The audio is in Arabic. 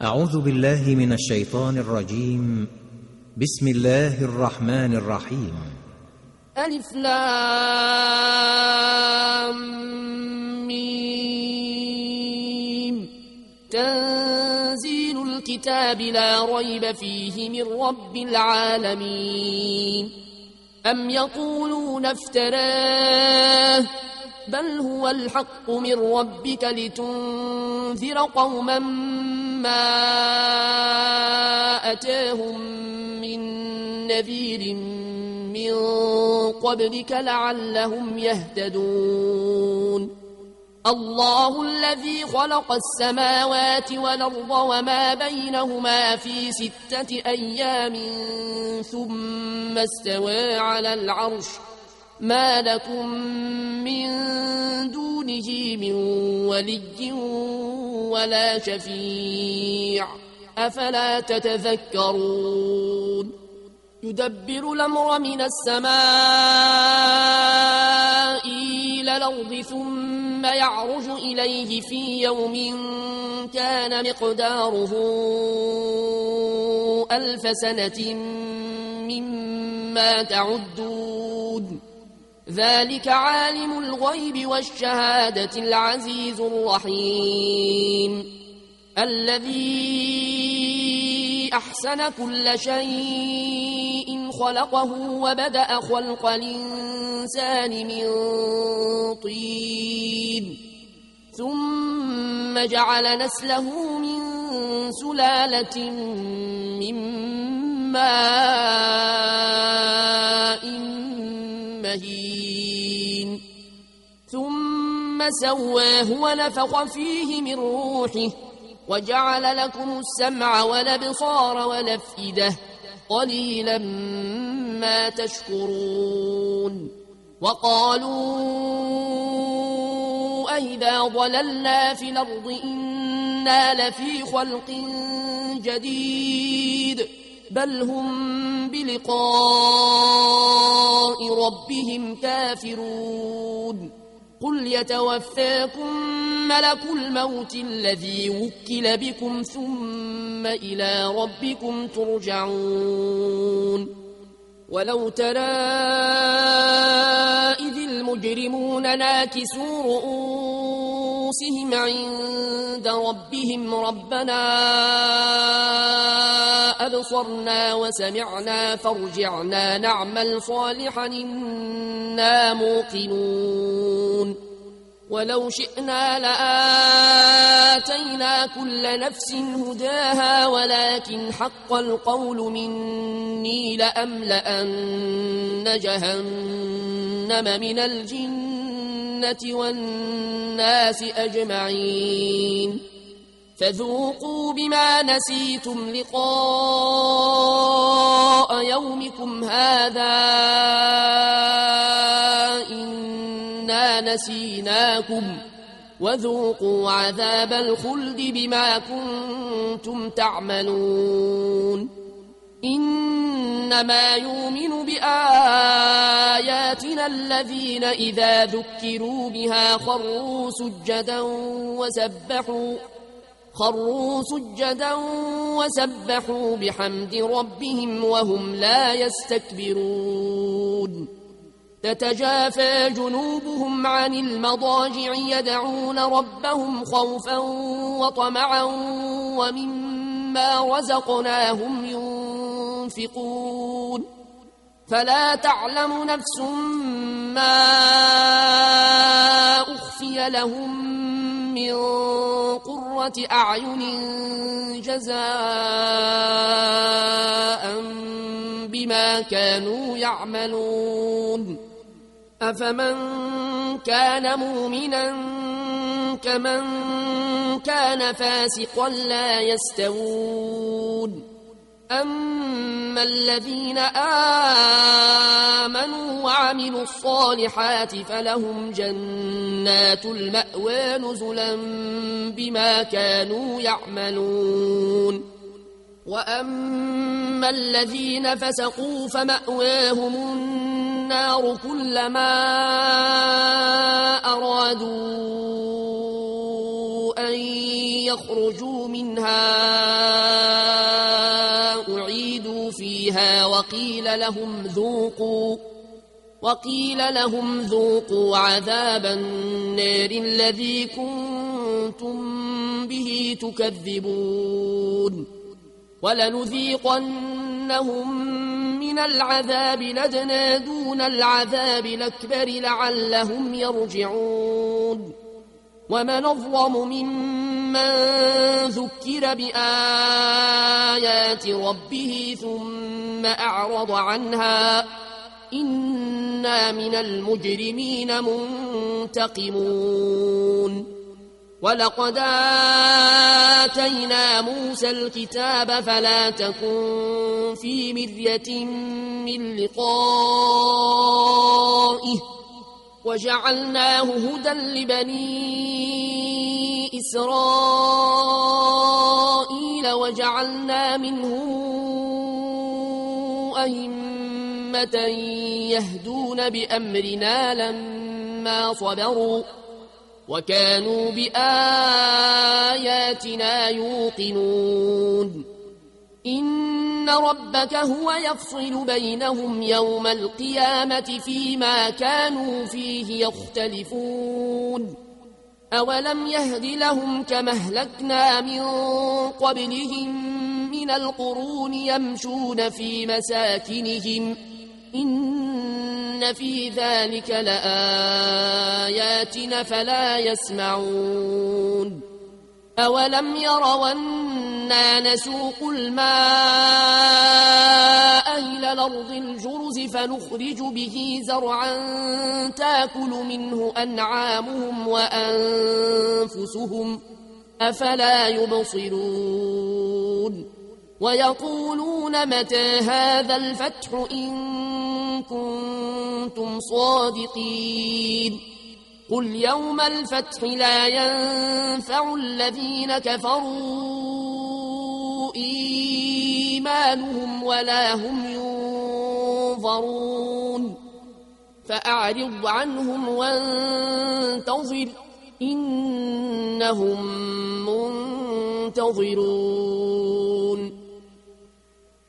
أعوذ بالله من الشيطان الرجيم. بسم الله الرحمن الرحيم. ألف لام ميم. تنزيل الكتاب لا ريب فيه من رب العالمين. أم يقولون افتراه بل هو الحق من ربك لتنذر قوما ما أتاهم من نذير من قبلك لعلهم يهتدون. الله الذي خلق السماوات والأرض وما بينهما في 6 أيام ثم استوى على العرش ما لكم من دونه من ولي ولا شفيع أفلا تتذكرون. يدبر الأمر من السماء إلى الأرض ثم يعرج إليه في يوم كان مقداره 1000 سنة مما تعدون. ذلك عالم الغيب والشهادة العزيز الرحيم الذي أحسن كل شيء خلقه وبدأ خلق الإنسان من طين ثم جعل نسله من سلالة من ماء مهين ثم سواه ونفخ فيه من روحه وجعل لكم السمع والأبصار والأفئدة قليلا ما تشكرون. وقالوا أئذا ضللنا في الأرض إنا لفي خلق جديد بل هم بلقاء ربهم كافرون. قل يتوفاكم ملك الموت الذي وكل بكم ثم إلى ربكم ترجعون. ولو ترى إذ المجرمون ناكسوا رؤوسهم عند ربهم ربنا أبصرنا وسمعنا فارجعنا نعمل صالحا إنا موقنون. ولو شئنا لآتينا كل نفس هداها ولكن حق القول مني لأملأن جهنم من الجنة والناس أجمعين. فذوقوا بما نسيتم لقاء يومكم هذا إنا نسيناكم وذوقوا عذاب الخلد بما كنتم تعملون. إنما يؤمن بآياتنا الذين إذا ذكروا بها خروا سجدا وسبحوا بحمد ربهم وهم لا يستكبرون. تتجافى جنوبهم عن المضاجع يدعون ربهم خوفا وطمعا ومما رزقناهم ينفقون. فلا تعلم نفس ما أخفي لهم من قرة أعين جزاء بما كانوا يعملون. أفمن كان مؤمنا كمن كان فاسقا لا يستوون. أما الذين آمنوا وعملوا الصالحات فلهم جنات المأوى نزلا بما كانوا يعملون. وأما الذين فسقوا فمأواهم النار كلما أرادوا أن ليخرجوا منها أعيدوا فيها وقيل لهم ذوقوا عذاب النار الذي كنتم به تكذبون ولنذيقنهم من العذاب الأدنى دون العذاب الأكبر لعلهم يرجعون ومن أظلم ممن ذكر بآيات ربه ثم أعرض عنها إنا من المجرمين منتقمون ولقد آتينا موسى الكتاب فلا تكن في مرية من لقائه وجعلناه هدى لبني إسرائيل وجعلنا منهم أئمة يهدون بأمرنا لما صبروا وكانوا بآياتنا يوقنون إن ربك هو يفصل بينهم يوم القيامة فيما كانوا فيه يختلفون أولم يهد لهم كما أهلكنا من قبلهم من القرون يمشون في مساكنهم إن في ذلك لآيات فلا يسمعون أولم يروا أنا نسوق الماء إلى الأرض الجرز فنخرج به زرعا تاكل منه أنعامهم وأنفسهم أفلا يبصرون ويقولون متى هذا الفتح إن كنتم صادقين قل يوم الفتح لا ينفع الذين كفروا إيمانهم ولا هم ينظرون فأعرض عنهم وانتظر إنهم منتظرون